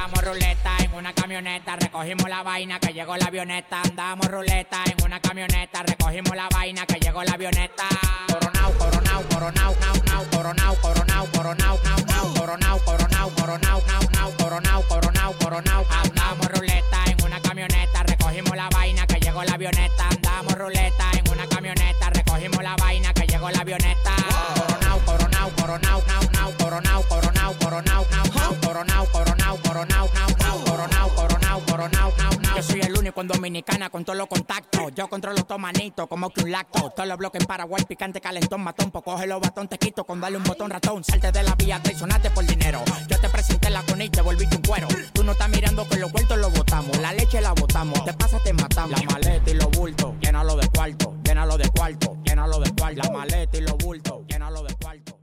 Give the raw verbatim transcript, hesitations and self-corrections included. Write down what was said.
Andamos ruleta en una camioneta, recogimos la vaina que llegó la avioneta. Andamos ruleta en una camioneta, recogimos la vaina que llegó la avioneta. Coronao, coronao, coronao, nao, nao, coronao, coronao, coronao, nao, nao, coronao, coronao, coronao, nao, nao, coronao, coronao, coronao. Andamos ruleta en una camioneta, recogimos la vaina que llegó la avioneta. Andamos ruleta en una camioneta, recogimos la vaina que llegó la avioneta. Coronao, coronao, coronao, nao, nao, coronao, coronao, coronao, nao, nao, coronao, coronao, coronao, nao, nao, coronao, coronao, coronao, nao, nao. Yo soy el único en Dominicana con todos los contactos. Yo controlo todo manito como que un lacto. Todos los bloques en Paraguay, picante, calentón, matón. Pues coge los batón, te quito con darle un botón ratón. Salte de la vía, traicionaste por dinero. Yo te presenté la con y te volviste un cuero. Tú no estás mirando que los vueltos los botamos. La leche la botamos, te pasa, te matamos. La maleta y los bultos, llénalo de cuarto, llénalo de cuarto, llénalo de cuarto. La maleta y los bultos, llénalo de cuarto.